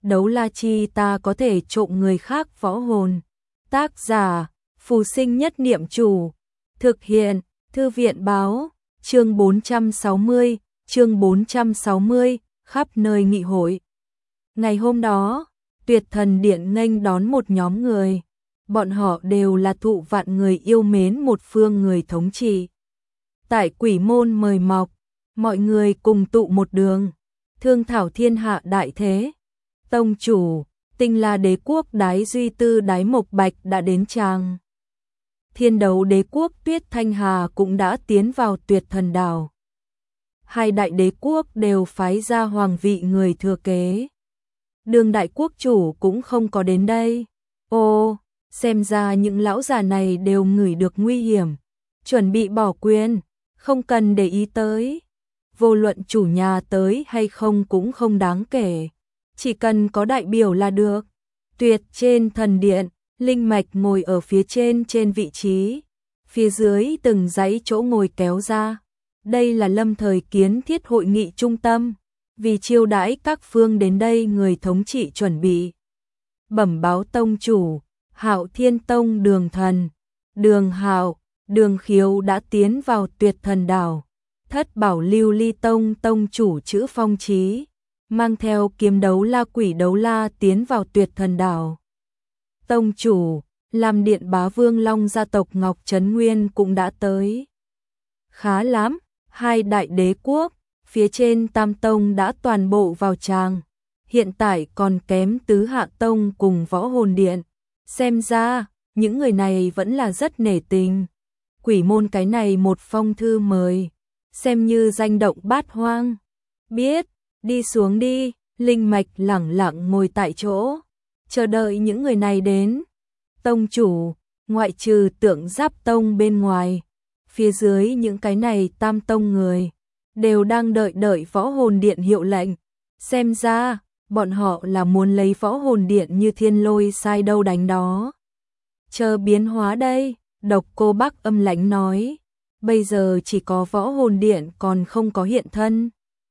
đấu la chi ta có thể trộm người khác võ hồn. Tác giả, Phù Sinh Nhất Niệm Chủ. Thực hiện, Thư viện báo, chương 460, khắp nơi nghị hội. Ngày hôm đó, Tuyệt Thần Điện nghênh đón một nhóm người. Bọn họ đều là thụ vạn người yêu mến một phương người thống trị. Tại Quỷ Môn mời mọc, mọi người cùng tụ một đường, thương thảo thiên hạ đại thế. Tông chủ, Tinh La Đế quốc Đái Duy Tư Đái Mộc Bạch đã đến tràng. Thiên Đấu Đế quốc Tuyết Thanh Hà cũng đã tiến vào Tuyệt Thần đảo. Hai đại đế quốc đều phái ra hoàng vị người thừa kế. Đường đại quốc chủ cũng không có đến đây. Ô, xem ra những lão già này đều ngửi được nguy hiểm, chuẩn bị bỏ quyền, không cần để ý tới. Vô luận chủ nhà tới hay không cũng không đáng kể, chỉ cần có đại biểu là được. Tuyệt trên thần điện, Linh Mạch ngồi ở phía trên vị trí, phía dưới từng dãy chỗ ngồi kéo ra. Đây là lâm thời kiến thiết hội nghị trung tâm, vì chiêu đãi các phương đến đây người thống trị chuẩn bị. Bẩm báo tông chủ, Hạo Thiên Tông Đường Thần, Đường Hạo, Đường Khiếu đã tiến vào Tuyệt Thần đảo. Thất Bảo Lưu Ly Tông tông chủ Chữ Phong Chí mang theo kiếm đấu la quỷ đấu la tiến vào Tuyệt Thần đảo. Tông chủ, làm điện bá vương Long gia tộc Ngọc Trấn Nguyên cũng đã tới. Khá lắm, hai đại đế quốc, phía trên Tam Tông đã toàn bộ vào tràng. Hiện tại còn kém Tứ Hạ Tông cùng Võ Hồn Điện. Xem ra, những người này vẫn là rất nể tình. Quỷ môn cái này một phong thư mời, xem như danh động bát hoang. Biết, đi xuống đi. Linh Mạch lẳng lặng ngồi tại chỗ, chờ đợi những người này đến. Tông chủ, ngoại trừ Tượng Giáp Tông bên ngoài, phía dưới những cái này Tam Tông người đều đang đợi Võ Hồn Điện hiệu lệnh. Xem ra, bọn họ là muốn lấy Võ Hồn Điện như thiên lôi sai đâu đánh đó. Chờ biến hóa đây, Độc Cô Bác âm lãnh nói. Bây giờ chỉ có Võ Hồn Điện còn không có hiện thân,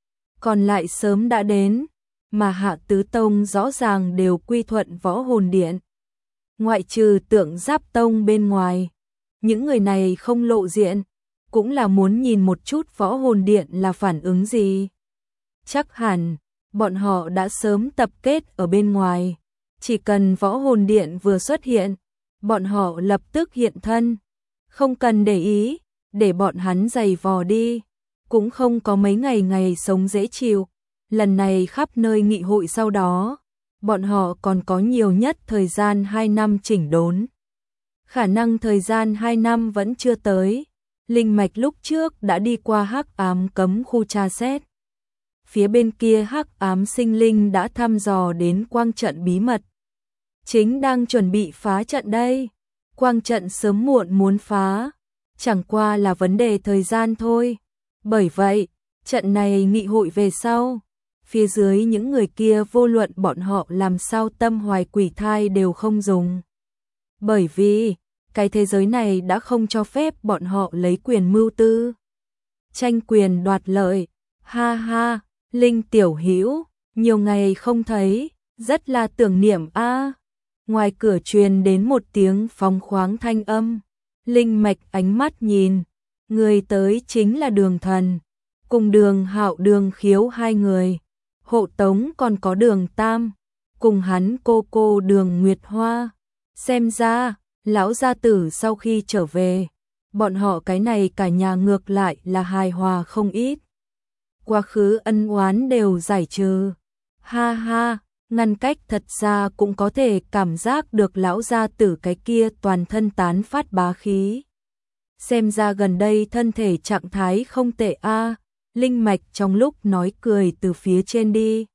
còn lại sớm đã đến, mà Hạ Tứ Tông rõ ràng đều quy thuận Võ Hồn Điện. Ngoại trừ Tượng Giáp Tông bên ngoài, những người này không lộ diện, cũng là muốn nhìn một chút Võ Hồn Điện là phản ứng gì. Chắc hẳn, bọn họ đã sớm tập kết ở bên ngoài, chỉ cần Võ Hồn Điện vừa xuất hiện, bọn họ lập tức hiện thân, không cần để ý, để bọn hắn giày vò đi, cũng không có mấy ngày sống dễ chịu. Lần này khắp nơi nghị hội sau đó, bọn họ còn có nhiều nhất thời gian 2 năm chỉnh đốn. Khả năng thời gian 2 năm vẫn chưa tới. Linh Mạch lúc trước đã đi qua Hắc Ám cấm khu tra xét. Phía bên kia Hắc Ám sinh linh đã thăm dò đến quang trận bí mật. Chính đang chuẩn bị phá trận đây. Quang trận sớm muộn muốn phá, chẳng qua là vấn đề thời gian thôi. Bởi vậy, trận này nghị hội về sau, phía dưới những người kia vô luận bọn họ làm sao tâm hoài quỷ thai đều không dùng. Bởi vì, cái thế giới này đã không cho phép bọn họ lấy quyền mưu tư, tranh quyền đoạt lợi. Ha ha, Linh tiểu hữu, nhiều ngày không thấy, rất là tưởng niệm a. Ngoài cửa truyền đến một tiếng phóng khoáng thanh âm. Linh Mạch ánh mắt nhìn, người tới chính là Đường Thần, cùng Đường Hạo Đường Khiếu hai người. Hộ tống còn có Đường Tam, cùng hắn cô Đường Nguyệt Hoa. Xem ra, lão gia tử sau khi trở về, bọn họ cái này cả nhà ngược lại là hài hòa không ít. Quá khứ ân oán đều giải trừ. Ha ha, ngăn cách thật ra cũng có thể cảm giác được lão gia tử cái kia toàn thân tán phát bá khí. Xem ra gần đây thân thể trạng thái không tệ a. Linh Mạch trong lúc nói cười từ phía trên đi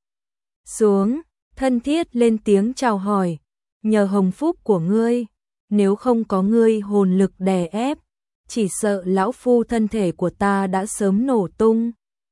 xuống, thân thiết lên tiếng chào hỏi. Nhờ hồng phúc của ngươi, nếu không có ngươi hồn lực đè ép, chỉ sợ lão phu thân thể của ta đã sớm nổ tung.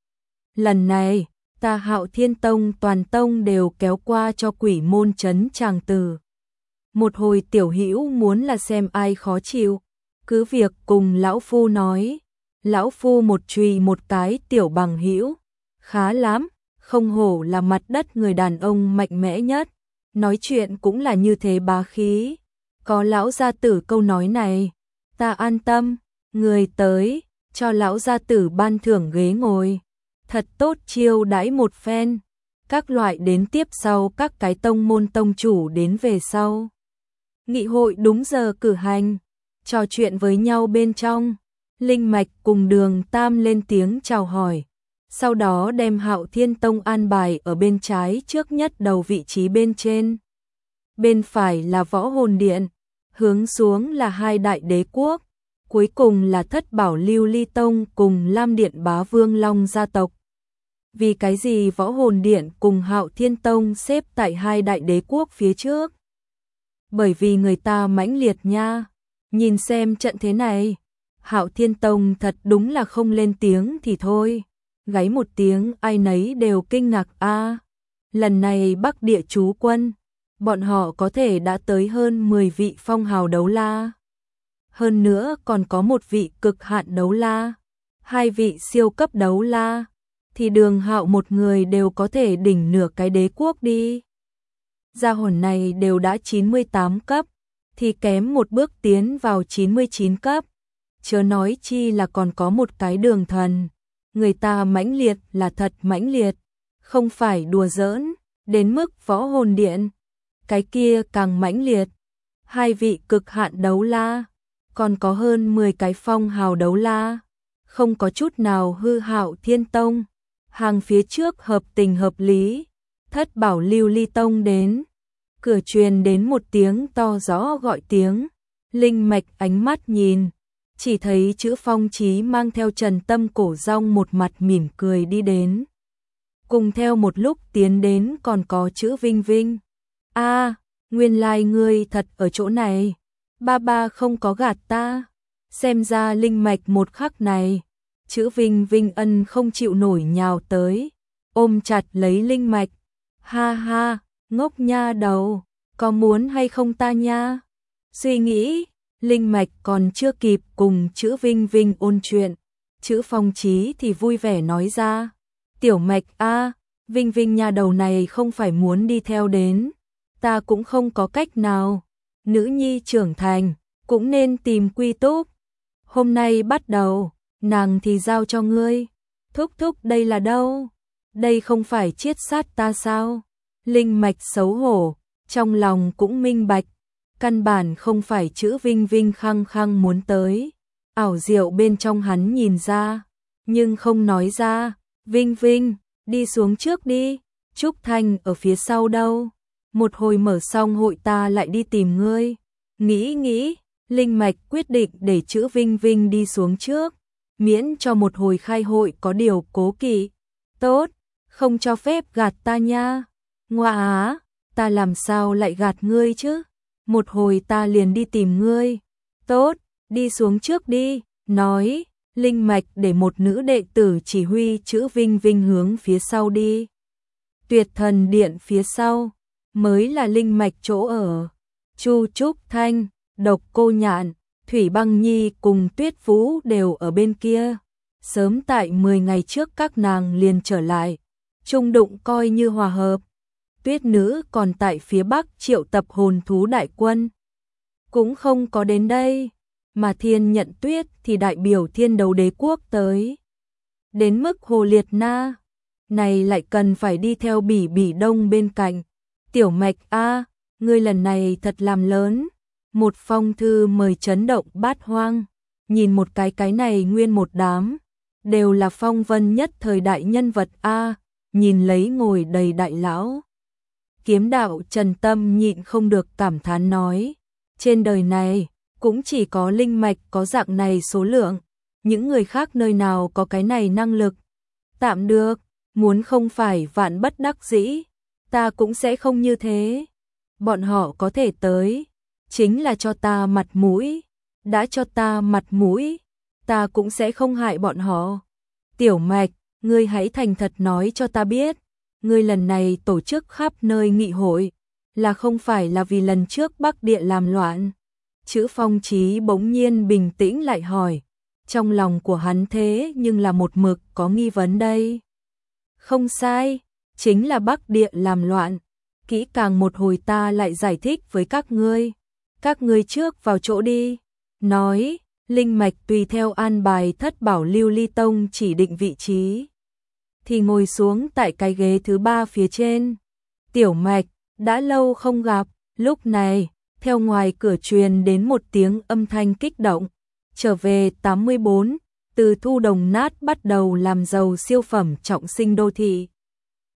Lần này, ta Hạo Thiên Tông toàn tông đều kéo qua cho Quỷ Môn trấn tràng tử. Một hồi tiểu hữu muốn là xem ai khó chịu, cứ việc cùng lão phu nói. Lão phu một chùy một cái tiểu bằng hữu. Khá lắm, không hổ là mặt đất người đàn ông mạnh mẽ nhất, nói chuyện cũng là như thế bá khí. Có lão gia tử câu nói này, ta an tâm, người tới, cho lão gia tử ban thưởng ghế ngồi, thật tốt chiêu đãi một phen. Các loại đến tiếp sau các cái tông môn tông chủ đến về sau. Nghị hội đúng giờ cử hành, trò chuyện với nhau bên trong, Linh Mạch cùng Đường Tam lên tiếng chào hỏi. Sau đó đem Hạo Thiên Tông an bài ở bên trái trước nhất đầu vị trí bên trên. Bên phải là Võ Hồn Điện, hướng xuống là hai đại đế quốc, cuối cùng là Thất Bảo Lưu Ly Tông cùng Lam Điện Bá Vương Long gia tộc. Vì cái gì Võ Hồn Điện cùng Hạo Thiên Tông xếp tại hai đại đế quốc phía trước? Bởi vì người ta mãnh liệt nha. Nhìn xem trận thế này, Hạo Thiên Tông thật đúng là không lên tiếng thì thôi, gáy một tiếng ai nấy đều kinh ngạc a. Lần này Bắc Địa trú quân, bọn họ có thể đã tới hơn 10 vị phong hào đấu la. Hơn nữa còn có một vị cực hạn đấu la, hai vị siêu cấp đấu la, thì Đường Hạo một người đều có thể đỉnh nửa cái đế quốc đi. Gia hồn này đều đã 98 cấp, thì kém một bước tiến vào 99 cấp. Chớ nói chi là còn có một cái Đường Thần. Người ta mãnh liệt là thật mãnh liệt, không phải đùa giỡn, đến mức Võ Hồn Điện. Cái kia càng mãnh liệt. Hai vị cực hạn đấu la, còn có hơn 10 cái phong hào đấu la. Không có chút nào hư Hạo Thiên Tông. Hàng phía trước hợp tình hợp lý. Thất Bảo Lưu Ly Tông đến. Cửa truyền đến một tiếng to rõ gọi tiếng. Linh Mạch ánh mắt nhìn, chỉ thấy chữ Phong Chí mang theo Trần Tâm Cổ Rong một mặt mỉm cười đi đến. Cùng theo một lúc tiến đến còn có chữ Vinh Vinh. A, nguyên lai ngươi thật ở chỗ này. Ba ba không có gạt ta. Xem ra Linh Mạch một khắc này, chữ Vinh Vinh ân không chịu nổi nhào tới, ôm chặt lấy Linh Mạch. Ha ha, ngốc nha đầu, có muốn hay không ta nha? Suy nghĩ, Linh Mạch còn chưa kịp cùng chữ Vinh Vinh ôn chuyện, chữ Phong Chí thì vui vẻ nói ra. Tiểu Mạch a, Vinh Vinh nha đầu này không phải muốn đi theo đến, ta cũng không có cách nào. Nữ nhi trưởng thành, cũng nên tìm quy túc. Hôm nay bắt đầu, nàng thì giao cho ngươi. Thúc thúc đây là đâu? Đây không phải chiết sát ta sao? Linh Mạch xấu hổ, trong lòng cũng minh bạch. Căn bản không phải chữ Vinh Vinh khăng khăng muốn tới. Ảo diệu bên trong hắn nhìn ra, nhưng không nói ra. Vinh Vinh, đi xuống trước đi. Trúc Thanh ở phía sau đâu? Một hồi mở xong hội ta lại đi tìm ngươi. Nghĩ, Linh Mạch quyết định để chữ Vinh Vinh đi xuống trước, miễn cho một hồi khai hội có điều cố kỵ. Tốt, không cho phép gạt ta nha. Ngoà á, ta làm sao lại gạt ngươi chứ? Một hồi ta liền đi tìm ngươi. Tốt, đi xuống trước đi. Nói, Linh Mạch để một nữ đệ tử chỉ huy chữ Vinh Vinh hướng phía sau đi. Tuyệt Thần Điện phía sau mới là Linh Mạch chỗ ở. Chu Trúc Thanh, Độc Cô Nhạn, Thủy Băng Nhi cùng Tuyết Vũ đều ở bên kia. Sớm tại 10 ngày trước các nàng liền trở lại, chung đụng coi như hòa hợp. Tuyết Nữ còn tại phía bắc triệu tập hồn thú đại quân, cũng không có đến đây, mà Thiên Nhận Tuyết thì đại biểu Thiên Đấu Đế quốc tới. Đến mức Hồ Liệt Na này lại cần phải đi theo Bỉ Bỉ Đông bên cạnh. Tiểu Mạch a, ngươi lần này thật làm lớn. Một phong thư mời chấn động bát hoang. Nhìn một cái này nguyên một đám, đều là phong vân nhất thời đại nhân vật a. Nhìn lấy ngồi đầy đại lão. Kiếm đạo Trần Tâm nhịn không được cảm thán nói, trên đời này cũng chỉ có Linh Mạch có dạng này số lượng, những người khác nơi nào có cái này năng lực. Tạm được, muốn không phải vạn bất đắc dĩ, ta cũng sẽ không như thế. Bọn họ có thể tới, chính là cho ta mặt mũi, đã cho ta mặt mũi, ta cũng sẽ không hại bọn họ. Tiểu Mạch, ngươi hãy thành thật nói cho ta biết, ngươi lần này tổ chức khắp nơi nghị hội, là không phải là vì lần trước Bắc Địa làm loạn? Chữ Phong Chí bỗng nhiên bình tĩnh lại hỏi, trong lòng của hắn thế nhưng là một mực có nghi vấn đây. Không sai, chính là Bắc Địa làm loạn. Kỹ càng một hồi ta lại giải thích với các ngươi. Các ngươi trước vào chỗ đi. Nói, linh mạch tùy theo an bài Thất Bảo Lưu Ly Tông chỉ định vị trí. Thì ngồi xuống tại cái ghế thứ 3 phía trên. Tiểu Mạch, đã lâu không gặp, lúc này, theo ngoài cửa truyền đến một tiếng âm thanh kích động. Trở về 84, từ thu đồng nát bắt đầu làm giàu siêu phẩm trọng sinh đô thị.